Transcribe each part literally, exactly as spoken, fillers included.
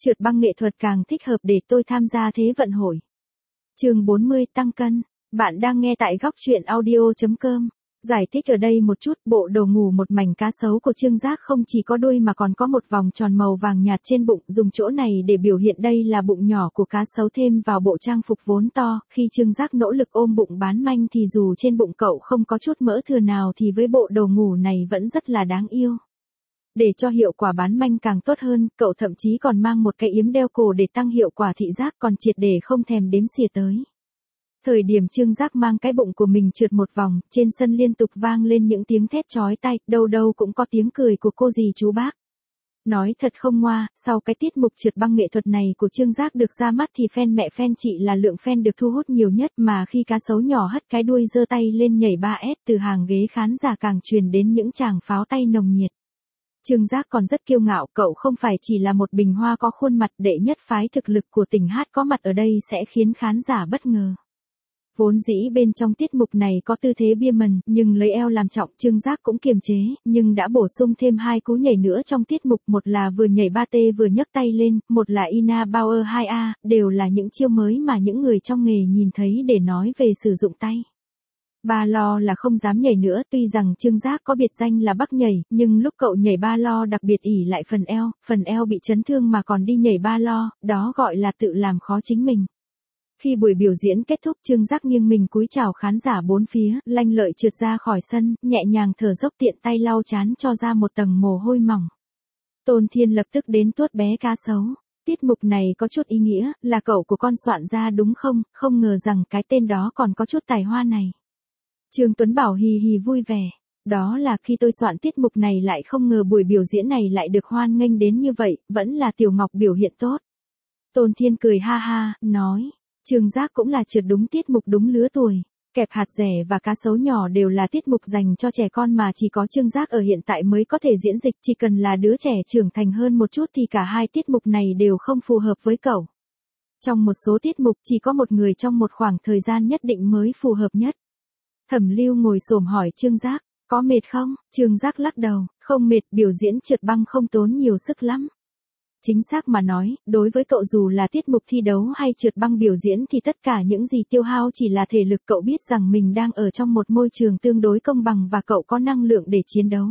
Trượt băng nghệ thuật càng thích hợp để tôi tham gia Thế vận hội. Chương bốn mươi tăng cân. Bạn đang nghe tại góc truyện audio chấm com. Giải thích ở đây một chút, bộ đồ ngủ một mảnh cá sấu của Trương Giác không chỉ có đuôi mà còn có một vòng tròn màu vàng nhạt trên bụng, dùng chỗ này để biểu hiện đây là bụng nhỏ của cá sấu thêm vào bộ trang phục vốn to. Khi Trương Giác nỗ lực ôm bụng bán manh thì dù trên bụng cậu không có chút mỡ thừa nào thì với bộ đồ ngủ này vẫn rất là đáng yêu. Để cho hiệu quả bán manh càng tốt hơn, cậu thậm chí còn mang một cái yếm đeo cổ để tăng hiệu quả thị giác, còn triệt để không thèm đếm xỉa tới. Thời điểm Trương Giác mang cái bụng của mình trượt một vòng, trên sân liên tục vang lên những tiếng thét chói tai, đâu đâu cũng có tiếng cười của cô dì chú bác. Nói thật không ngoa, sau cái tiết mục trượt băng nghệ thuật này của Trương Giác được ra mắt thì fan mẹ fan chị là lượng fan được thu hút nhiều nhất, mà khi cá sấu nhỏ hất cái đuôi giơ tay lên nhảy ba ét từ hàng ghế khán giả càng truyền đến những tràng pháo tay nồng nhiệt. Trương Giác còn rất kiêu ngạo, cậu không phải chỉ là một bình hoa có khuôn mặt, đệ nhất phái thực lực của tỉnh hát có mặt ở đây sẽ khiến khán giả bất ngờ. Vốn dĩ bên trong tiết mục này có tư thế bia mần, nhưng lấy eo làm trọng, Trương Giác cũng kiềm chế, nhưng đã bổ sung thêm hai cú nhảy nữa trong tiết mục, một là vừa nhảy ba tê vừa nhấc tay lên, một là Ina Bauer hai A, đều là những chiêu mới mà những người trong nghề nhìn thấy để nói về sử dụng tay. Ba lo là không dám nhảy nữa, tuy rằng Trương Giác có biệt danh là Bắc nhảy, nhưng lúc cậu nhảy ba lo đặc biệt ỉ lại phần eo, phần eo bị chấn thương mà còn đi nhảy ba lo, đó gọi là tự làm khó chính mình. Khi buổi biểu diễn kết thúc, Trương Giác nghiêng mình cúi chào khán giả bốn phía, lanh lợi trượt ra khỏi sân, nhẹ nhàng thở dốc tiện tay lau chán cho ra một tầng mồ hôi mỏng. Tôn Thiên lập tức đến tuốt bé cá sấu. Tiết mục này có chút ý nghĩa, là cậu của con soạn ra đúng không, không ngờ rằng cái tên đó còn có chút tài hoa này. Trương Tuấn Bảo hì hì vui vẻ. Đó là khi tôi soạn tiết mục này lại không ngờ buổi biểu diễn này lại được hoan nghênh đến như vậy, vẫn là Tiểu Ngọc biểu hiện tốt. Tôn Thiên cười ha ha, nói. Trương Giác cũng là trượt đúng tiết mục đúng lứa tuổi. Kẹp hạt rẻ và cá sấu nhỏ đều là tiết mục dành cho trẻ con mà chỉ có Trương Giác ở hiện tại mới có thể diễn dịch, chỉ cần là đứa trẻ trưởng thành hơn một chút thì cả hai tiết mục này đều không phù hợp với cậu. Trong một số tiết mục chỉ có một người trong một khoảng thời gian nhất định mới phù hợp nhất. Thẩm Lưu ngồi xổm hỏi Trương Giác, có mệt không? Trương Giác lắc đầu, không mệt, biểu diễn trượt băng không tốn nhiều sức lắm. Chính xác mà nói, đối với cậu dù là tiết mục thi đấu hay trượt băng biểu diễn thì tất cả những gì tiêu hao chỉ là thể lực, cậu biết rằng mình đang ở trong một môi trường tương đối công bằng và cậu có năng lượng để chiến đấu.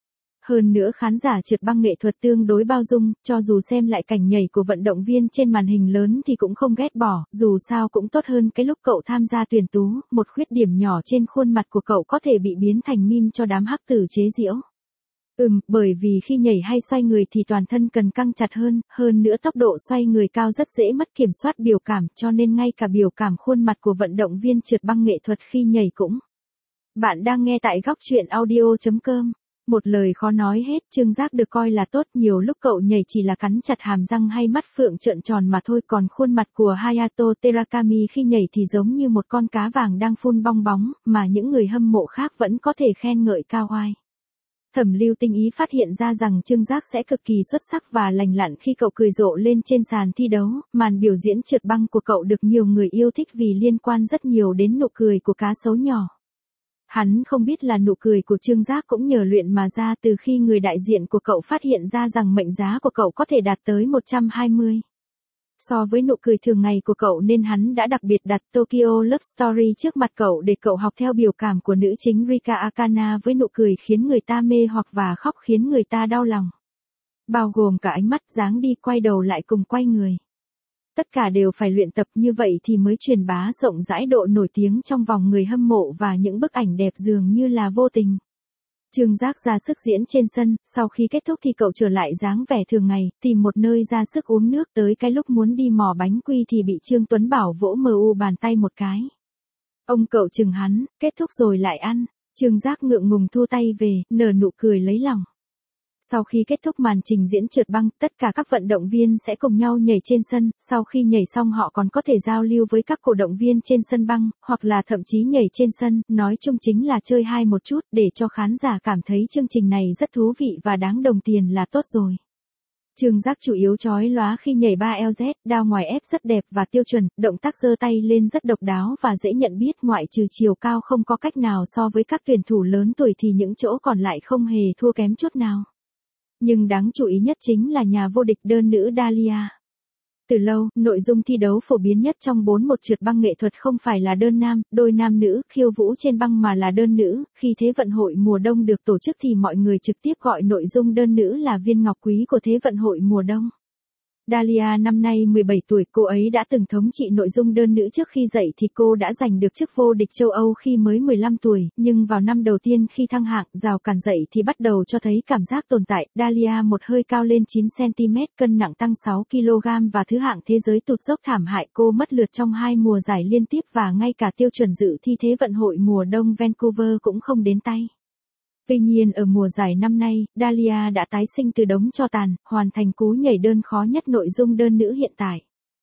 Hơn nữa khán giả trượt băng nghệ thuật tương đối bao dung, cho dù xem lại cảnh nhảy của vận động viên trên màn hình lớn thì cũng không ghét bỏ, dù sao cũng tốt hơn cái lúc cậu tham gia tuyển tú, một khuyết điểm nhỏ trên khuôn mặt của cậu có thể bị biến thành meme cho đám hắc tử chế giễu. Ừm, bởi vì khi nhảy hay xoay người thì toàn thân cần căng chặt hơn, hơn nữa tốc độ xoay người cao rất dễ mất kiểm soát biểu cảm, cho nên ngay cả biểu cảm khuôn mặt của vận động viên trượt băng nghệ thuật khi nhảy cũng. Bạn đang nghe tại góc truyện audio chấm com. Một lời khó nói hết, Trương Giác được coi là tốt, nhiều lúc cậu nhảy chỉ là cắn chặt hàm răng hay mắt phượng trợn tròn mà thôi, còn khuôn mặt của Hayato Terakami khi nhảy thì giống như một con cá vàng đang phun bong bóng, mà những người hâm mộ khác vẫn có thể khen ngợi cao oai. Thẩm Lưu tinh ý phát hiện ra rằng Trương Giác sẽ cực kỳ xuất sắc và lành lặn khi cậu cười rộ lên trên sàn thi đấu, màn biểu diễn trượt băng của cậu được nhiều người yêu thích vì liên quan rất nhiều đến nụ cười của cá sấu nhỏ. Hắn không biết là nụ cười của Trương Giác cũng nhờ luyện mà ra từ khi người đại diện của cậu phát hiện ra rằng mệnh giá của cậu có thể đạt tới một trăm hai mươi. So với nụ cười thường ngày của cậu nên hắn đã đặc biệt đặt Tokyo Love Story trước mặt cậu để cậu học theo biểu cảm của nữ chính Rika Akana với nụ cười khiến người ta mê hoặc và khóc khiến người ta đau lòng. Bao gồm cả ánh mắt, dáng đi, quay đầu lại cùng quay người. Tất cả đều phải luyện tập như vậy thì mới truyền bá rộng rãi độ nổi tiếng trong vòng người hâm mộ và những bức ảnh đẹp dường như là vô tình. Trương Giác ra sức diễn trên sân, sau khi kết thúc thì cậu trở lại dáng vẻ thường ngày, tìm một nơi ra sức uống nước, tới cái lúc muốn đi mò bánh quy thì bị Trương Tuấn Bảo vỗ mờ u bàn tay một cái. Ông cậu chừng hắn, kết thúc rồi lại ăn. Trương Giác ngượng ngùng thu tay về, nở nụ cười lấy lòng. Sau khi kết thúc màn trình diễn trượt băng, tất cả các vận động viên sẽ cùng nhau nhảy trên sân, sau khi nhảy xong họ còn có thể giao lưu với các cổ động viên trên sân băng, hoặc là thậm chí nhảy trên sân, nói chung chính là chơi hai một chút, để cho khán giả cảm thấy chương trình này rất thú vị và đáng đồng tiền là tốt rồi. Trương Giác chủ yếu chói lóa khi nhảy ba L Z, đao ngoài ép rất đẹp và tiêu chuẩn, động tác giơ tay lên rất độc đáo và dễ nhận biết, ngoại trừ chiều cao không có cách nào so với các tuyển thủ lớn tuổi thì những chỗ còn lại không hề thua kém chút nào. Nhưng đáng chú ý nhất chính là nhà vô địch đơn nữ Dalia. Từ lâu, nội dung thi đấu phổ biến nhất trong bốn một trượt băng nghệ thuật không phải là đơn nam, đôi nam nữ, khiêu vũ trên băng mà là đơn nữ. Khi Thế vận hội mùa đông được tổ chức thì mọi người trực tiếp gọi nội dung đơn nữ là viên ngọc quý của Thế vận hội mùa đông. Dalia năm nay mười bảy tuổi, cô ấy đã từng thống trị nội dung đơn nữ. Trước khi dậy thì cô đã giành được chức vô địch châu Âu khi mới mười lăm tuổi, nhưng vào năm đầu tiên khi thăng hạng, rào cản dậy thì bắt đầu cho thấy cảm giác tồn tại. Dalia một hơi cao lên chín xăng ti mét, cân nặng tăng sáu ki lô gam và thứ hạng thế giới tụt dốc thảm hại. Cô mất lượt trong hai mùa giải liên tiếp và ngay cả tiêu chuẩn dự thi Thế vận hội mùa đông Vancouver cũng không đến tay. Tuy nhiên ở mùa giải năm nay, Dalia đã tái sinh từ đống tro tàn, hoàn thành cú nhảy đơn khó nhất nội dung đơn nữ hiện tại.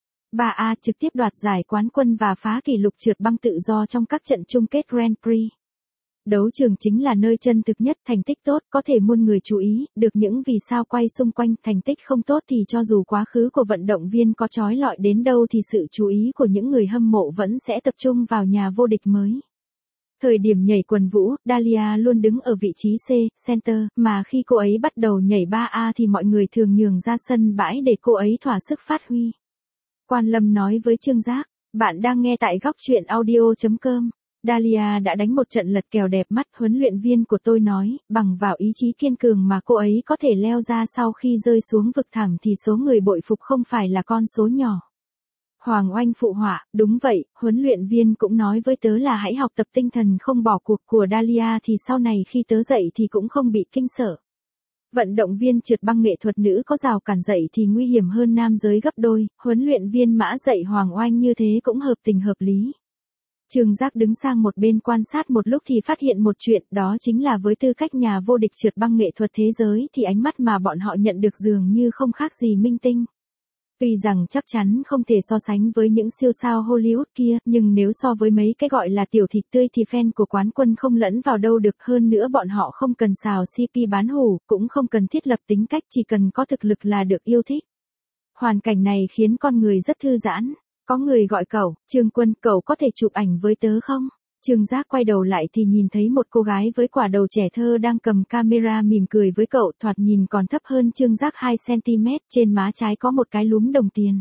ba A trực tiếp đoạt giải quán quân và phá kỷ lục trượt băng tự do trong các trận chung kết Grand Prix. Đấu trường chính là nơi chân thực nhất, thành tích tốt có thể muôn người chú ý, được những vì sao quay xung quanh. Thành tích không tốt thì cho dù quá khứ của vận động viên có chói lọi đến đâu thì sự chú ý của những người hâm mộ vẫn sẽ tập trung vào nhà vô địch mới. Thời điểm nhảy quần vũ, Dalia luôn đứng ở vị trí C, center, mà khi cô ấy bắt đầu nhảy ba A thì mọi người thường nhường ra sân bãi để cô ấy thỏa sức phát huy. Quan Lâm nói với Trương Giác, bạn đang nghe tại góc truyện audio chấm com. Dalia đã đánh một trận lật kèo đẹp mắt, huấn luyện viên của tôi nói, bằng vào ý chí kiên cường mà cô ấy có thể leo ra sau khi rơi xuống vực thẳm thì số người bội phục không phải là con số nhỏ. Hoàng Oanh phụ họa, đúng vậy, huấn luyện viên cũng nói với tớ là hãy học tập tinh thần không bỏ cuộc của Dalia thì sau này khi tớ dậy thì cũng không bị kinh sợ. Vận động viên trượt băng nghệ thuật nữ có rào cản dậy thì nguy hiểm hơn nam giới gấp đôi, huấn luyện viên Mã dạy Hoàng Oanh như thế cũng hợp tình hợp lý. Trương Giác đứng sang một bên quan sát một lúc thì phát hiện một chuyện, đó chính là với tư cách nhà vô địch trượt băng nghệ thuật thế giới thì ánh mắt mà bọn họ nhận được dường như không khác gì minh tinh. Tuy rằng chắc chắn không thể so sánh với những siêu sao Hollywood kia, nhưng nếu so với mấy cái gọi là tiểu thịt tươi thì fan của quán quân không lẫn vào đâu được. Hơn nữa bọn họ không cần xào xê pê bán hủ, cũng không cần thiết lập tính cách, chỉ cần có thực lực là được yêu thích. Hoàn cảnh này khiến con người rất thư giãn. Có người gọi cậu, Trương Quân, cậu có thể chụp ảnh với tớ không? Trương Giác quay đầu lại thì nhìn thấy một cô gái với quả đầu trẻ thơ đang cầm camera mỉm cười với cậu, thoạt nhìn còn thấp hơn Trương Giác hai xăng ti mét, trên má trái có một cái lúm đồng tiền.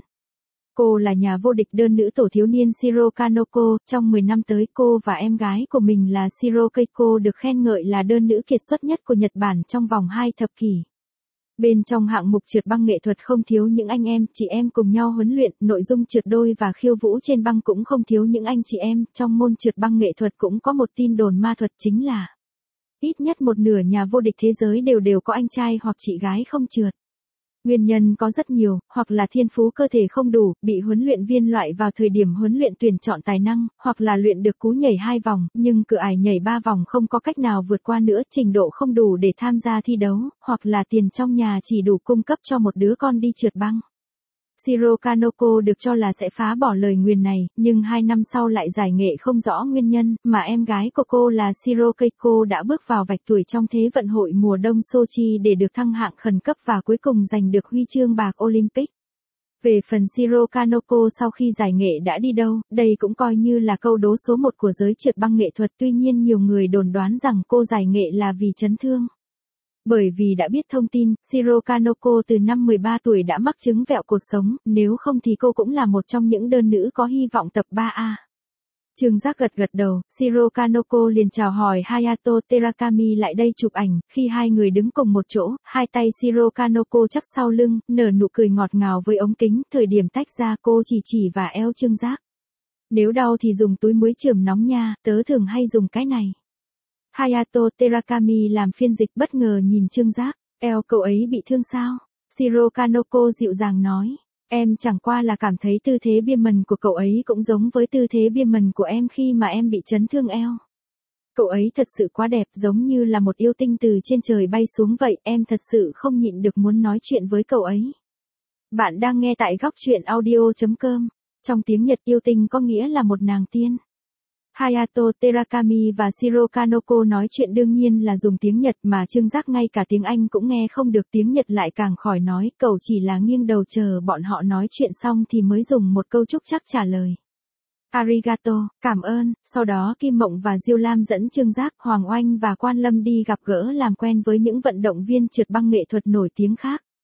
Cô là nhà vô địch đơn nữ tổ thiếu niên Shiro Kaneko, trong mười năm tới cô và em gái của mình là Shiro Keiko được khen ngợi là đơn nữ kiệt xuất nhất của Nhật Bản trong vòng hai thập kỷ. Bên trong hạng mục trượt băng nghệ thuật không thiếu những anh em, chị em cùng nhau huấn luyện, nội dung trượt đôi và khiêu vũ trên băng cũng không thiếu những anh chị em, trong môn trượt băng nghệ thuật cũng có một tin đồn ma thuật chính là ít nhất một nửa nhà vô địch thế giới đều đều có anh trai hoặc chị gái không trượt. Nguyên nhân có rất nhiều, hoặc là thiên phú cơ thể không đủ, bị huấn luyện viên loại vào thời điểm huấn luyện tuyển chọn tài năng, hoặc là luyện được cú nhảy hai vòng, nhưng cửa ải nhảy ba vòng không có cách nào vượt qua nữa, trình độ không đủ để tham gia thi đấu, hoặc là tiền trong nhà chỉ đủ cung cấp cho một đứa con đi trượt băng. Shiro Kaneko được cho là sẽ phá bỏ lời nguyền này, nhưng hai năm sau lại giải nghệ không rõ nguyên nhân, mà em gái của cô là Shiro Keiko đã bước vào vạch tuổi trong Thế vận hội mùa đông Sochi để được thăng hạng khẩn cấp và cuối cùng giành được huy chương bạc Olympic. Về phần Shiro Kaneko sau khi giải nghệ đã đi đâu, đây cũng coi như là câu đố số một của giới trượt băng nghệ thuật, tuy nhiên nhiều người đồn đoán rằng cô giải nghệ là vì chấn thương. Bởi vì đã biết thông tin, Shiro Kaneko từ năm mười ba tuổi đã mắc chứng vẹo cột sống, nếu không thì cô cũng là một trong những đơn nữ có hy vọng tập ba A. Trương Giác gật gật đầu, Shiro Kaneko liền chào hỏi Hayato Terakami lại đây chụp ảnh, khi hai người đứng cùng một chỗ, hai tay Shiro Kaneko chắp sau lưng, nở nụ cười ngọt ngào với ống kính, thời điểm tách ra cô chỉ chỉ và eo Trương Giác. Nếu đau thì dùng túi muối chườm nóng nha, tớ thường hay dùng cái này. Hayato Terakami làm phiên dịch bất ngờ nhìn Trương Giác, eo cậu ấy bị thương sao? Shiro Kaneko dịu dàng nói, em chẳng qua là cảm thấy tư thế bia mần của cậu ấy cũng giống với tư thế bia mần của em khi mà em bị chấn thương eo. Cậu ấy thật sự quá đẹp, giống như là một yêu tinh từ trên trời bay xuống vậy, em thật sự không nhịn được muốn nói chuyện với cậu ấy. Bạn đang nghe tại góc truyện audio chấm com, trong tiếng Nhật yêu tinh có nghĩa là một nàng tiên. Hayato Terakami và Shiro Kaneko nói chuyện đương nhiên là dùng tiếng Nhật mà Trương Giác ngay cả tiếng Anh cũng nghe không được, tiếng Nhật lại càng khỏi nói, cậu chỉ là nghiêng đầu chờ bọn họ nói chuyện xong thì mới dùng một câu chúc chắc trả lời. Arigato, cảm ơn, sau đó Kim Mộng và Diêu Lam dẫn Trương Giác, Hoàng Oanh và Quan Lâm đi gặp gỡ làm quen với những vận động viên trượt băng nghệ thuật nổi tiếng khác.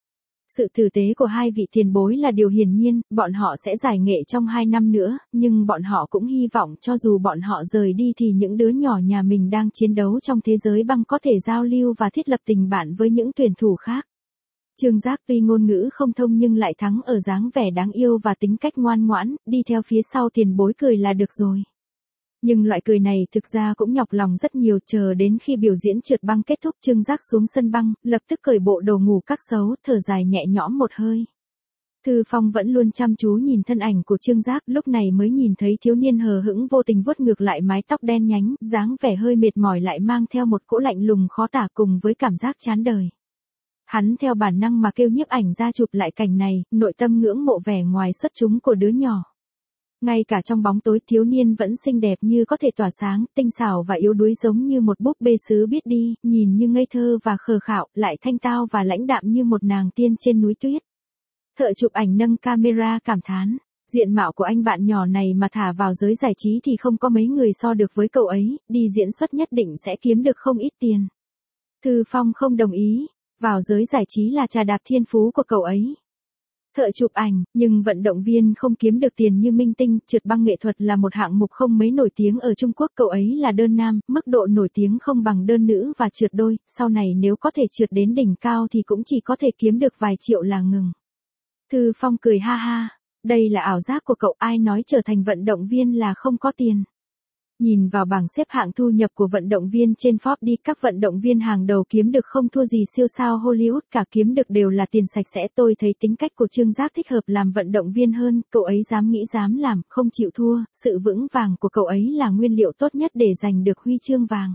Sự tử tế của hai vị tiền bối là điều hiển nhiên, bọn họ sẽ giải nghệ trong hai năm nữa, nhưng bọn họ cũng hy vọng cho dù bọn họ rời đi thì những đứa nhỏ nhà mình đang chiến đấu trong thế giới băng có thể giao lưu và thiết lập tình bạn với những tuyển thủ khác. Trương Giác tuy ngôn ngữ không thông nhưng lại thắng ở dáng vẻ đáng yêu và tính cách ngoan ngoãn, đi theo phía sau tiền bối cười là được rồi. Nhưng loại cười này thực ra cũng nhọc lòng rất nhiều, chờ đến khi biểu diễn trượt băng kết thúc Trương Giác xuống sân băng, lập tức cởi bộ đồ ngủ các xấu, thở dài nhẹ nhõm một hơi. Thư Phong vẫn luôn chăm chú nhìn thân ảnh của Trương Giác, lúc này mới nhìn thấy thiếu niên hờ hững vô tình vuốt ngược lại mái tóc đen nhánh, dáng vẻ hơi mệt mỏi lại mang theo một cỗ lạnh lùng khó tả cùng với cảm giác chán đời. Hắn theo bản năng mà kêu nhiếp ảnh ra chụp lại cảnh này, nội tâm ngưỡng mộ vẻ ngoài xuất chúng của đứa nhỏ. Ngay cả trong bóng tối thiếu niên vẫn xinh đẹp như có thể tỏa sáng, tinh xảo và yếu đuối giống như một búp bê sứ biết đi, nhìn như ngây thơ và khờ khạo, lại thanh tao và lãnh đạm như một nàng tiên trên núi tuyết. Thợ chụp ảnh nâng camera cảm thán, diện mạo của anh bạn nhỏ này mà thả vào giới giải trí thì không có mấy người so được với cậu ấy, đi diễn xuất nhất định sẽ kiếm được không ít tiền. Thư Phong không đồng ý, vào giới giải trí là trà đạp thiên phú của cậu ấy. Thợ chụp ảnh, nhưng vận động viên không kiếm được tiền như minh tinh, trượt băng nghệ thuật là một hạng mục không mấy nổi tiếng ở Trung Quốc, cậu ấy là đơn nam, mức độ nổi tiếng không bằng đơn nữ và trượt đôi, sau này nếu có thể trượt đến đỉnh cao thì cũng chỉ có thể kiếm được vài triệu là ngừng. Thư Phong cười ha ha, đây là ảo giác của cậu, ai nói trở thành vận động viên là không có tiền. Nhìn vào bảng xếp hạng thu nhập của vận động viên trên Forbes đi, các vận động viên hàng đầu kiếm được không thua gì siêu sao Hollywood, cả kiếm được đều là tiền sạch sẽ. Tôi thấy tính cách của Trương Giác thích hợp làm vận động viên hơn, cậu ấy dám nghĩ dám làm, không chịu thua, sự vững vàng của cậu ấy là nguyên liệu tốt nhất để giành được huy chương vàng.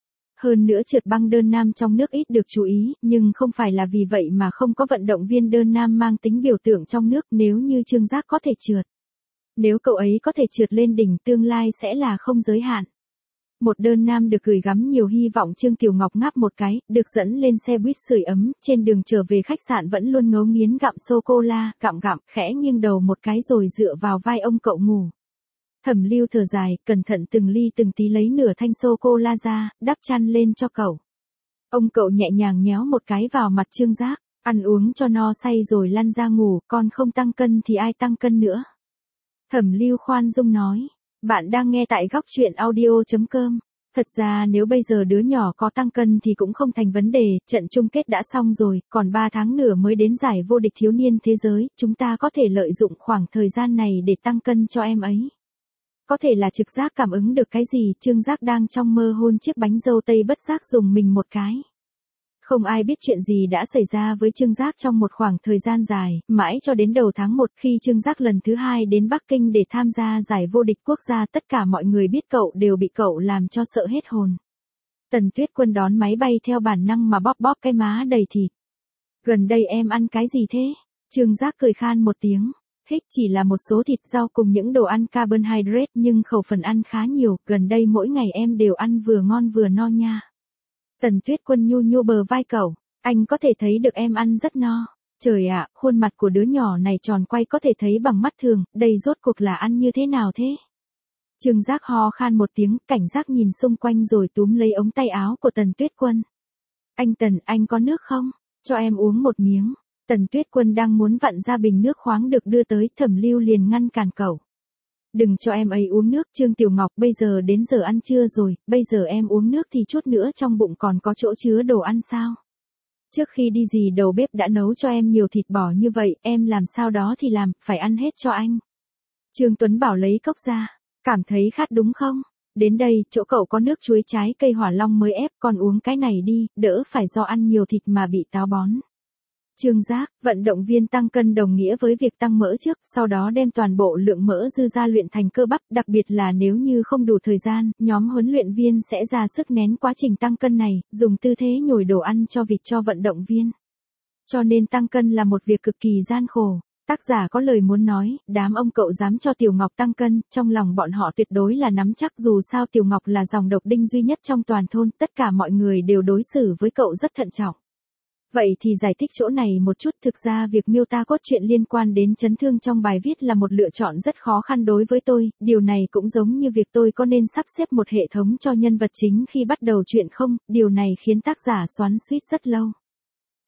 Hơn nữa trượt băng đơn nam trong nước ít được chú ý, nhưng không phải là vì vậy mà không có vận động viên đơn nam mang tính biểu tượng trong nước, nếu như Trương Giác có thể trượt. Nếu cậu ấy có thể trượt lên đỉnh, tương lai sẽ là không giới hạn. Một đơn nam được gửi gắm nhiều hy vọng. Trương Tiểu Ngọc ngáp một cái, được dẫn lên xe buýt sưởi ấm, trên đường trở về khách sạn vẫn luôn ngấu nghiến gặm sô-cô-la, gặm gặm, khẽ nghiêng đầu một cái rồi dựa vào vai ông cậu ngủ. Thẩm Lưu thở dài, cẩn thận từng ly từng tí lấy nửa thanh sô-cô-la ra, đắp chăn lên cho cậu. Ông cậu nhẹ nhàng nhéo một cái vào mặt Trương Giác, ăn uống cho no say rồi lăn ra ngủ, con không tăng cân thì ai tăng cân nữa. Thẩm Lưu khoan dung nói, bạn đang nghe tại góc truyện audio chấm com. Thật ra nếu bây giờ đứa nhỏ có tăng cân thì cũng không thành vấn đề, trận chung kết đã xong rồi, còn ba tháng nữa mới đến giải vô địch thiếu niên thế giới, chúng ta có thể lợi dụng khoảng thời gian này để tăng cân cho em ấy. Có thể là trực giác cảm ứng được cái gì, Trương Giác đang trong mơ hôn chiếc bánh dâu tây bất giác dùng mình một cái. Không ai biết chuyện gì đã xảy ra với Trương Giác trong một khoảng thời gian dài, mãi cho đến đầu tháng một khi Trương Giác lần thứ hai đến Bắc Kinh để tham gia giải vô địch quốc gia, tất cả mọi người biết cậu đều bị cậu làm cho sợ hết hồn. Tần Tuyết Quân đón máy bay theo bản năng mà bóp bóp cái má đầy thịt. Gần đây em ăn cái gì thế? Trương Giác cười khan một tiếng. Hích chỉ là một số thịt rau cùng những đồ ăn carbohydrate nhưng khẩu phần ăn khá nhiều, gần đây mỗi ngày em đều ăn vừa ngon vừa no nha. Tần Tuyết Quân nhu nhu bờ vai cậu, anh có thể thấy được em ăn rất no. Trời ạ, khuôn mặt của đứa nhỏ này tròn quay có thể thấy bằng mắt thường, đây rốt cuộc là ăn như thế nào thế? Trương Giác ho khan một tiếng, cảnh giác nhìn xung quanh rồi túm lấy ống tay áo của Tần Tuyết Quân. Anh Tần, anh có nước không? Cho em uống một miếng. Tần Tuyết Quân đang muốn vặn ra bình nước khoáng được đưa tới, Thẩm Lưu liền ngăn cản cậu. Đừng cho em ấy uống nước, Trương Tiểu Ngọc, bây giờ đến giờ ăn trưa rồi, bây giờ em uống nước thì chút nữa trong bụng còn có chỗ chứa đồ ăn sao? Trước khi đi dì đầu bếp đã nấu cho em nhiều thịt bò như vậy, em làm sao đó thì làm, phải ăn hết cho anh. Trương Tuấn Bảo lấy cốc ra, cảm thấy khát đúng không? Đến đây, chỗ cậu có nước chuối trái cây hỏa long mới ép, con uống cái này đi, đỡ phải do ăn nhiều thịt mà bị táo bón. Trương Giác, vận động viên tăng cân đồng nghĩa với việc tăng mỡ trước, sau đó đem toàn bộ lượng mỡ dư ra luyện thành cơ bắp, đặc biệt là nếu như không đủ thời gian, nhóm huấn luyện viên sẽ ra sức nén quá trình tăng cân này, dùng tư thế nhồi đồ ăn cho vịt cho vận động viên. Cho nên tăng cân là một việc cực kỳ gian khổ. Tác giả có lời muốn nói, đám ông cậu dám cho Tiểu Ngọc tăng cân, trong lòng bọn họ tuyệt đối là nắm chắc, dù sao Tiểu Ngọc là dòng độc đinh duy nhất trong toàn thôn, tất cả mọi người đều đối xử với cậu rất thận trọng. Vậy thì giải thích chỗ này một chút, thực ra việc miêu tả cốt truyện liên quan đến chấn thương trong bài viết là một lựa chọn rất khó khăn đối với tôi, điều này cũng giống như việc tôi có nên sắp xếp một hệ thống cho nhân vật chính khi bắt đầu truyện không, điều này khiến tác giả xoắn xuýt rất lâu.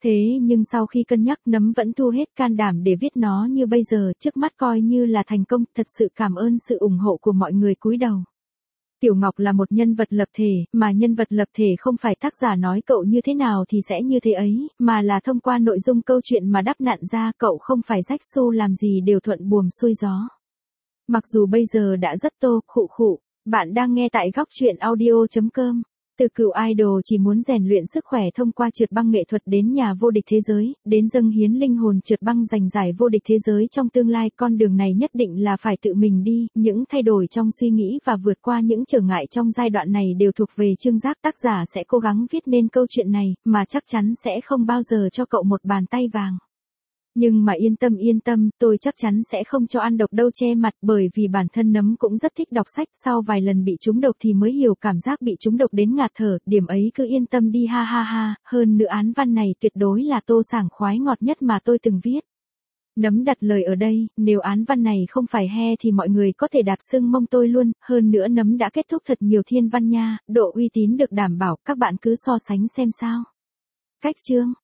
Thế nhưng sau khi cân nhắc Nấm vẫn thu hết can đảm để viết nó như bây giờ, trước mắt coi như là thành công, thật sự cảm ơn sự ủng hộ của mọi người cúi đầu. Tiểu Ngọc là một nhân vật lập thể, mà nhân vật lập thể không phải tác giả nói cậu như thế nào thì sẽ như thế ấy, mà là thông qua nội dung câu chuyện mà đắp nặn ra, cậu không phải rách xu làm gì đều thuận buồm xuôi gió. Mặc dù bây giờ đã rất tô, khụ khụ, bạn đang nghe tại góc truyện audio chấm com. Từ cựu idol chỉ muốn rèn luyện sức khỏe thông qua trượt băng nghệ thuật đến nhà vô địch thế giới, đến dâng hiến linh hồn trượt băng giành giải vô địch thế giới trong tương lai, con đường này nhất định là phải tự mình đi, những thay đổi trong suy nghĩ và vượt qua những trở ngại trong giai đoạn này đều thuộc về Trương Giác, tác giả sẽ cố gắng viết nên câu chuyện này, mà chắc chắn sẽ không bao giờ cho cậu một bàn tay vàng. Nhưng mà yên tâm yên tâm, tôi chắc chắn sẽ không cho ăn độc đâu che mặt, bởi vì bản thân Nấm cũng rất thích đọc sách, sau vài lần bị trúng độc thì mới hiểu cảm giác bị trúng độc đến ngạt thở, điểm ấy cứ yên tâm đi ha ha ha, hơn nữa án văn này tuyệt đối là tô sảng khoái ngọt nhất mà tôi từng viết. Nấm đặt lời ở đây, nếu án văn này không phải he thì mọi người có thể đạp sưng mông tôi luôn, hơn nữa Nấm đã kết thúc thật nhiều thiên văn nha, độ uy tín được đảm bảo, các bạn cứ so sánh xem sao. Cách chương